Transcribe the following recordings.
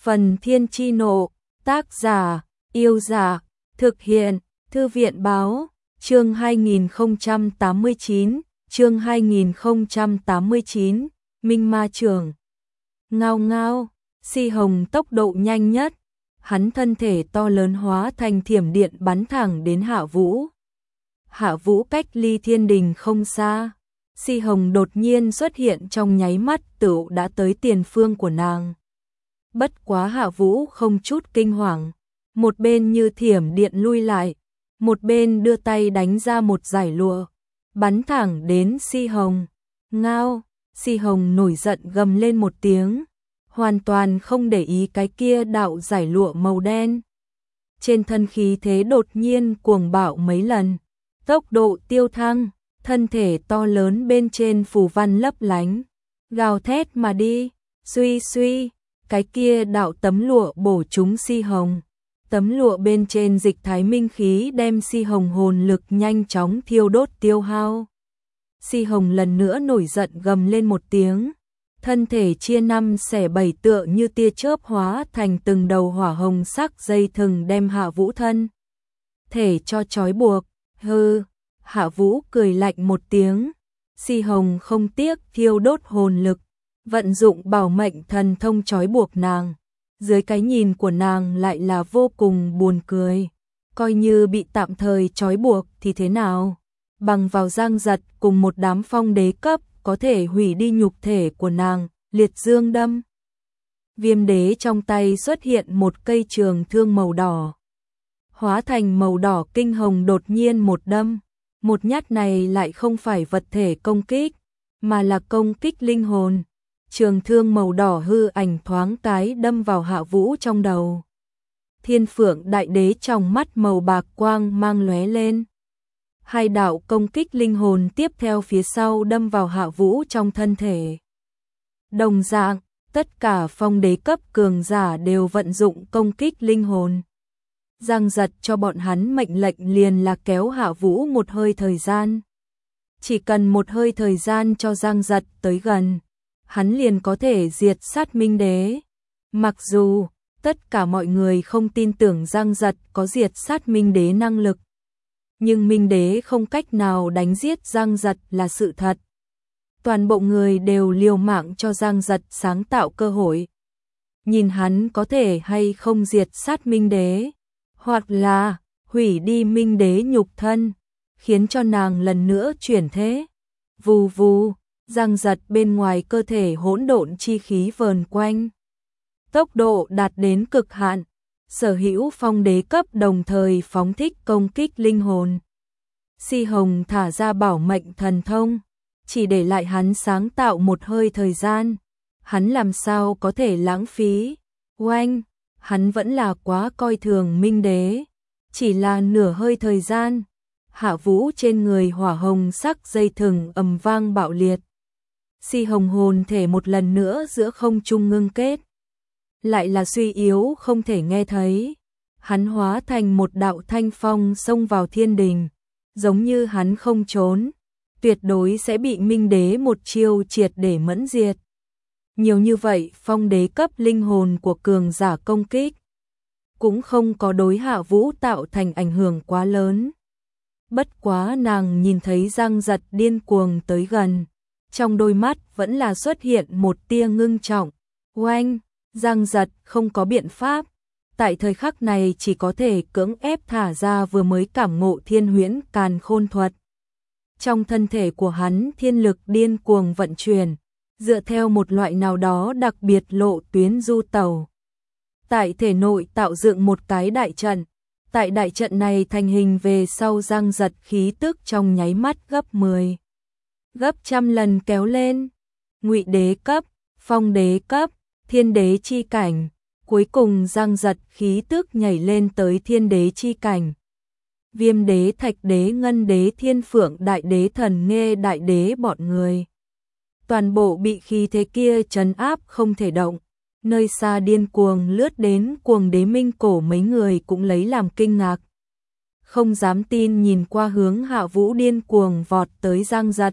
Phần Thiên Chi Nộ, tác giả, Yêu Giả, thực hiện, Thư viện Báo, chương 2089, Minh Ma Trưởng. Ngao ngao, Si Hồng tốc độ nhanh nhất, hắn thân thể to lớn hóa thành thiểm điện bắn thẳng đến Hạ Vũ. Hạ Vũ cách ly thiên đình không xa, Si Hồng đột nhiên xuất hiện trong nháy mắt tựu đã tới tiền phương của nàng. Bất quá Hạ Vũ không chút kinh hoàng, một bên như thiểm điện lui lại, một bên đưa tay đánh ra một dải lụa, bắn thẳng đến Si Hồng. Ngao, Si Hồng nổi giận gầm lên một tiếng, hoàn toàn không để ý cái kia đạo dải lụa màu đen. Trên thân khí thế đột nhiên cuồng bạo mấy lần, tốc độ tiêu thăng, thân thể to lớn bên trên phù văn lấp lánh, gào thét mà đi, suy suy, cái kia đạo tấm lụa bổ trúng Si Hồng. Tấm lụa bên trên dịch thái minh khí đem Si Hồng hồn lực nhanh chóng thiêu đốt tiêu hao. Si Hồng lần nữa nổi giận gầm lên một tiếng, thân thể chia năm xẻ bảy tựa như tia chớp hóa thành từng đầu hỏa hồng sắc dây thừng đem Hạ Vũ thân thể cho trói buộc. Hừ, Hạ Vũ cười lạnh một tiếng, Si Hồng không tiếc thiêu đốt hồn lực, vận dụng bảo mệnh thần thông trói buộc nàng. Dưới cái nhìn của nàng lại là vô cùng buồn cười, coi như bị tạm thời trói buộc thì thế nào? Bằng vào Giang Giật cùng một đám phong đế cấp có thể hủy đi nhục thể của nàng, liệt dương đâm. Viêm đế trong tay xuất hiện một cây trường thương màu đỏ, hóa thành màu đỏ kinh hồng đột nhiên một đâm. Một nhát này lại không phải vật thể công kích, mà là công kích linh hồn. Trường thương màu đỏ hư ảnh thoáng cái đâm vào Hạ Vũ trong đầu. Thiên Phượng Đại Đế trong mắt màu bạc quang mang lóe lên. Hai đạo công kích linh hồn tiếp theo phía sau đâm vào Hạ Vũ trong thân thể. Đồng dạng, tất cả phong đế cấp cường giả đều vận dụng công kích linh hồn. Giang Giật cho bọn hắn mệnh lệnh liền là kéo Hạ Vũ một hơi thời gian. Chỉ cần một hơi thời gian cho Giang Giật tới gần, hắn liền có thể diệt sát Minh Đế. Mặc dù tất cả mọi người không tin tưởng Giang Giật có diệt sát Minh Đế năng lực, nhưng Minh Đế không cách nào đánh giết Giang Giật là sự thật. Toàn bộ người đều liều mạng cho Giang Giật sáng tạo cơ hội. Nhìn hắn có thể hay không diệt sát Minh Đế, hoặc là hủy đi Minh Đế nhục thân, khiến cho nàng lần nữa chuyển thế. Vù vù, Giang Giật bên ngoài cơ thể hỗn độn chi khí vờn quanh, tốc độ đạt đến cực hạn. Sở hữu phong đế cấp đồng thời phóng thích công kích linh hồn. Si Hồng thả ra bảo mệnh thần thông, chỉ để lại hắn sáng tạo một hơi thời gian. Hắn làm sao có thể lãng phí? Oanh, hắn vẫn là quá coi thường Minh Đế. Chỉ là nửa hơi thời gian, Hạ Vũ trên người hỏa hồng sắc dây thừng ầm vang bạo liệt. Si Hồng hồn thể một lần nữa giữa không trung ngưng kết, lại là suy yếu không thể nghe thấy. Hắn hóa thành một đạo thanh phong xông vào thiên đình, giống như hắn không trốn, tuyệt đối sẽ bị Minh Đế một chiêu triệt để mẫn diệt. Nhiều như vậy phong đế cấp linh hồn của cường giả công kích, cũng không có đối Hạ Vũ tạo thành ảnh hưởng quá lớn. Bất quá nàng nhìn thấy Giang Giật điên cuồng tới gần, trong đôi mắt vẫn là xuất hiện một tia ngưng trọng. Oanh, Giang Giật không có biện pháp, tại thời khắc này chỉ có thể cưỡng ép thả ra vừa mới cảm ngộ thiên huyễn càn khôn thuật. Trong thân thể của hắn thiên lực điên cuồng vận chuyển, dựa theo một loại nào đó đặc biệt lộ tuyến du tẩu. Tại thể nội tạo dựng một cái đại trận, tại đại trận này thành hình về sau Giang Giật khí tức trong nháy mắt gấp 10, gấp trăm lần kéo lên. Ngụy đế cấp, phong đế cấp, thiên đế chi cảnh, cuối cùng Giang Giật khí tức nhảy lên tới thiên đế chi cảnh. Viêm đế, thạch đế, ngân đế, thiên phượng đại đế, thần nghê đại đế bọn người toàn bộ bị khí thế kia trấn áp không thể động. Nơi xa điên cuồng lướt đến cuồng đế Minh Cổ mấy người cũng lấy làm kinh ngạc, không dám tin nhìn qua hướng Hạ Vũ điên cuồng vọt tới Giang Giật.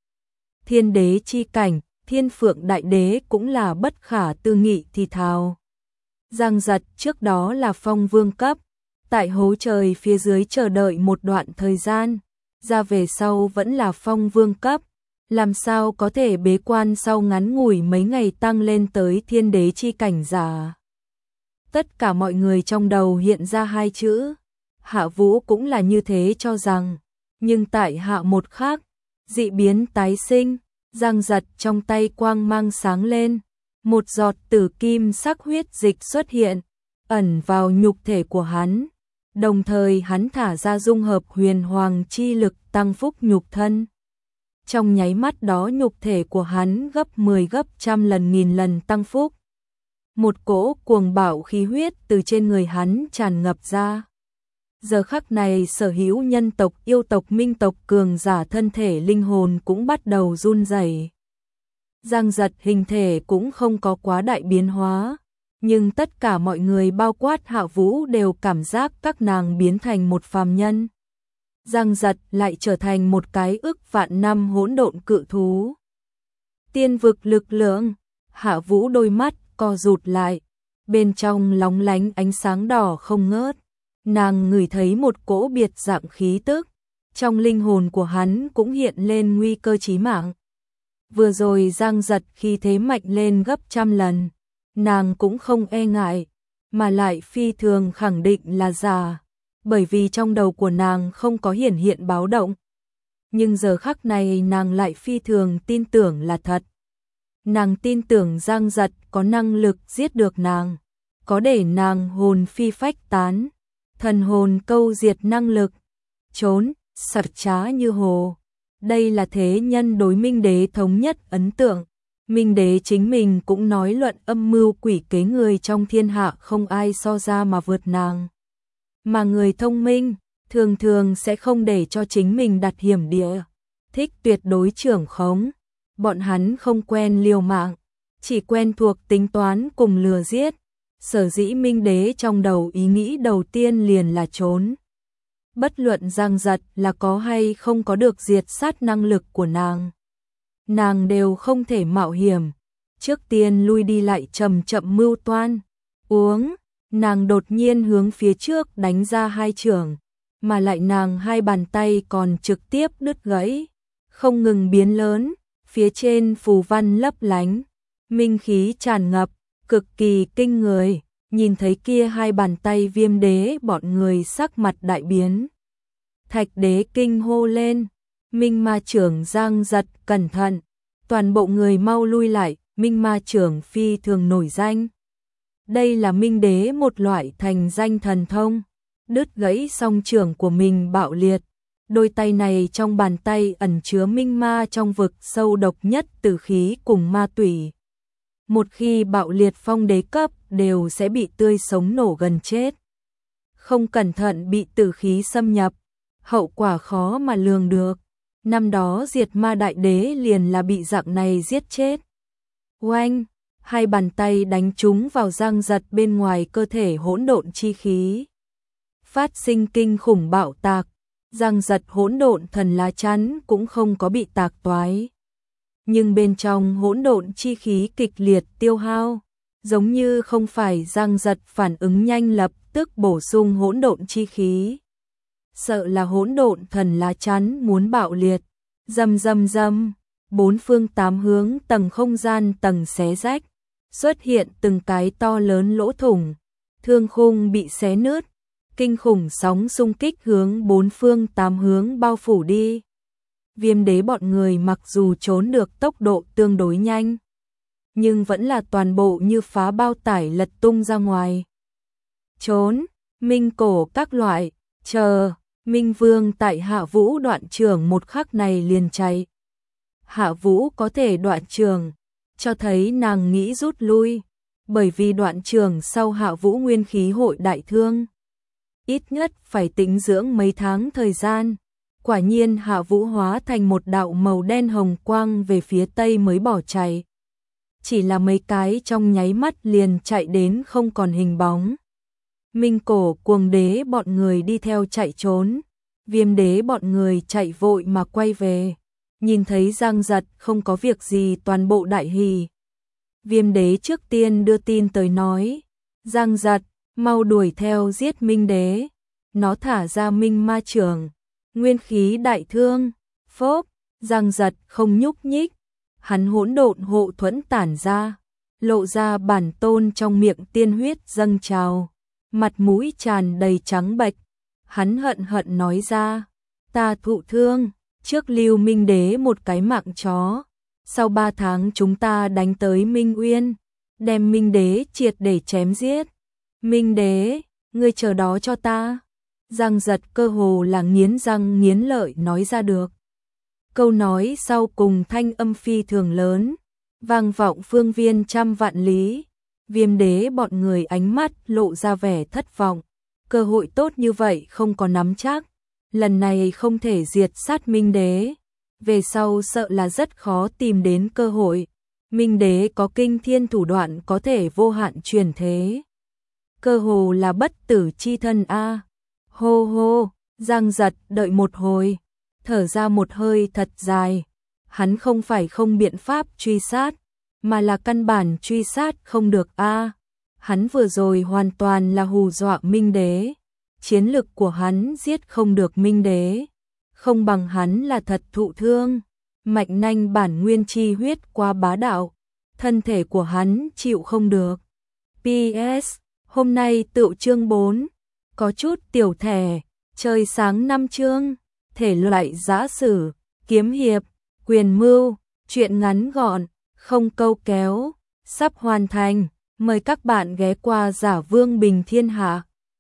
Thiên đế chi cảnh, thiên phượng đại đế cũng là bất khả tư nghị thì thào. Giang Giật trước đó là phong vương cấp, tại hố trời phía dưới chờ đợi một đoạn thời gian, ra về sau vẫn là phong vương cấp, làm sao có thể bế quan sau ngắn ngủi mấy ngày tăng lên tới thiên đế chi cảnh giả. Tất cả mọi người trong đầu hiện ra hai chữ, Hạ Vũ cũng là như thế cho rằng, nhưng tại hạ một khác, dị biến tái sinh, Giang Giật trong tay quang mang sáng lên, một giọt tử kim sắc huyết dịch xuất hiện, ẩn vào nhục thể của hắn, đồng thời hắn thả ra dung hợp huyền hoàng chi lực tăng phúc nhục thân. Trong nháy mắt đó nhục thể của hắn gấp 10 gấp trăm lần nghìn lần tăng phúc. Một cỗ cuồng bạo khí huyết từ trên người hắn tràn ngập ra. Giờ khắc này sở hữu nhân tộc, yêu tộc, minh tộc cường giả thân thể linh hồn cũng bắt đầu run rẩy. Giang Giật hình thể cũng không có quá đại biến hóa, nhưng tất cả mọi người bao quát Hạ Vũ đều cảm giác các nàng biến thành một phàm nhân. Giang Giật lại trở thành một cái ức vạn năm hỗn độn cự thú. Tiên vực lực lượng, Hạ Vũ đôi mắt co rụt lại, bên trong lóng lánh ánh sáng đỏ không ngớt. Nàng ngửi thấy một cỗ biệt dạng khí tức, trong linh hồn của hắn cũng hiện lên nguy cơ chí mạng. Vừa rồi Giang Giật khi thế mạnh lên gấp trăm lần, nàng cũng không e ngại, mà lại phi thường khẳng định là giả, bởi vì trong đầu của nàng không có hiển hiện báo động. Nhưng giờ khắc này nàng lại phi thường tin tưởng là thật. Nàng tin tưởng Giang Giật có năng lực giết được nàng, có để nàng hồn phi phách tán, thần hồn câu diệt năng lực, trốn, sặc trá như hồ. Đây là thế nhân đối Minh Đế thống nhất ấn tượng. Minh Đế chính mình cũng nói luận âm mưu quỷ kế người trong thiên hạ không ai so ra mà vượt nàng. Mà người thông minh, thường thường sẽ không để cho chính mình đặt hiểm địa, thích tuyệt đối trưởng khống. Bọn hắn không quen liều mạng, chỉ quen thuộc tính toán cùng lừa giết. Sở dĩ Minh Đế trong đầu ý nghĩ đầu tiên liền là trốn. Bất luận Giang Giật là có hay không có được diệt sát năng lực của nàng đều không thể mạo hiểm. Trước tiên lui đi lại chậm chậm mưu toan. Uống, nàng đột nhiên hướng phía trước đánh ra hai chưởng, mà lại nàng hai bàn tay còn trực tiếp đứt gãy, không ngừng biến lớn, phía trên phù văn lấp lánh, minh khí tràn ngập, cực kỳ kinh người. Nhìn thấy kia hai bàn tay Viêm Đế, bọn người sắc mặt đại biến. Thạch Đế kinh hô lên, Minh Ma Chưởng Giang Giật cẩn thận, toàn bộ người mau lui lại. Minh Ma Chưởng phi thường nổi danh, đây là Minh Đế một loại thành danh thần thông. Đứt gãy song chưởng của mình bạo liệt, đôi tay này trong bàn tay ẩn chứa minh ma trong vực sâu độc nhất tử khí cùng ma tủy. Một khi bạo liệt phong đế cấp đều sẽ bị tươi sống nổ gần chết. Không cẩn thận bị tử khí xâm nhập, hậu quả khó mà lường được. Năm đó diệt ma đại đế liền là bị dạng này giết chết. Oanh, hai bàn tay đánh trúng vào Giang Giật bên ngoài cơ thể hỗn độn chi khí. Phát sinh kinh khủng bạo tạc, Giang Giật hỗn độn thần lá chắn cũng không có bị tạc toái. Nhưng bên trong hỗn độn chi khí kịch liệt tiêu hao, giống như không phải Giang Giật phản ứng nhanh lập tức bổ sung hỗn độn chi khí. Sợ là hỗn độn thần lá chắn muốn bạo liệt, rầm rầm rầm, bốn phương tám hướng tầng không gian tầng xé rách, xuất hiện từng cái to lớn lỗ thủng, thương khung bị xé nứt, kinh khủng sóng xung kích hướng bốn phương tám hướng bao phủ đi. Viêm Đế bọn người mặc dù trốn được tốc độ tương đối nhanh, nhưng vẫn là toàn bộ như phá bao tải lật tung ra ngoài. Trốn, minh cổ các loại, chờ, Minh Vương tại Hạ Vũ đoạn trường một khắc này liền chạy. Hạ Vũ có thể đoạn trường, cho thấy nàng nghĩ rút lui, bởi vì đoạn trường sau Hạ Vũ nguyên khí hội đại thương. Ít nhất phải tĩnh dưỡng mấy tháng thời gian. Quả nhiên Hạ Vũ hóa thành một đạo màu đen hồng quang về phía tây mới bỏ chạy. Chỉ là mấy cái trong nháy mắt liền chạy đến không còn hình bóng. Minh cổ cuồng đế bọn người đi theo chạy trốn. Viêm Đế bọn người chạy vội mà quay về. Nhìn thấy Giang Giật không có việc gì toàn bộ đại hỉ. Viêm Đế trước tiên đưa tin tới nói, Giang Giật, mau đuổi theo giết Minh Đế. Nó thả ra Minh Ma Chưởng, nguyên khí đại thương, phốp, Giang Giật không nhúc nhích. Hắn hỗn độn hộ thuẫn tản ra, lộ ra bản tôn trong miệng tiên huyết dâng trào, mặt mũi tràn đầy trắng bệch. Hắn hận hận nói ra, ta thụ thương, trước lưu Minh Đế một cái mạng chó. Sau 3 tháng chúng ta đánh tới Minh Uyên, đem Minh Đế triệt để chém giết. Minh Đế, ngươi chờ đó cho ta. Giang Giật cơ hồ là nghiến răng nghiến lợi nói ra được. Câu nói sau cùng thanh âm phi thường lớn, vang vọng phương viên trăm vạn lý. Viêm Đế bọn người ánh mắt lộ ra vẻ thất vọng. Cơ hội tốt như vậy không có nắm chắc. Lần này không thể diệt sát Minh Đế. Về sau sợ là rất khó tìm đến cơ hội. Minh Đế có kinh thiên thủ đoạn có thể vô hạn truyền thế. Cơ hồ là bất tử chi thân a. Hô hô, Giang Giật đợi một hồi, thở ra một hơi thật dài. Hắn không phải không biện pháp truy sát, mà là căn bản truy sát không được a. Hắn vừa rồi hoàn toàn là hù dọa Minh Đế. Chiến lực của hắn giết không được Minh Đế, không bằng hắn là thật thụ thương. Mạch nanh bản nguyên chi huyết quá bá đạo, thân thể của hắn chịu không được. PS, hôm nay tựu chương 4, có chút tiểu thẻ, chơi sáng 5 chương, thể loại giã sử, kiếm hiệp, quyền mưu, truyện ngắn gọn, không câu kéo, sắp hoàn thành. Mời các bạn ghé qua Giả Vương Bình Thiên Hạ.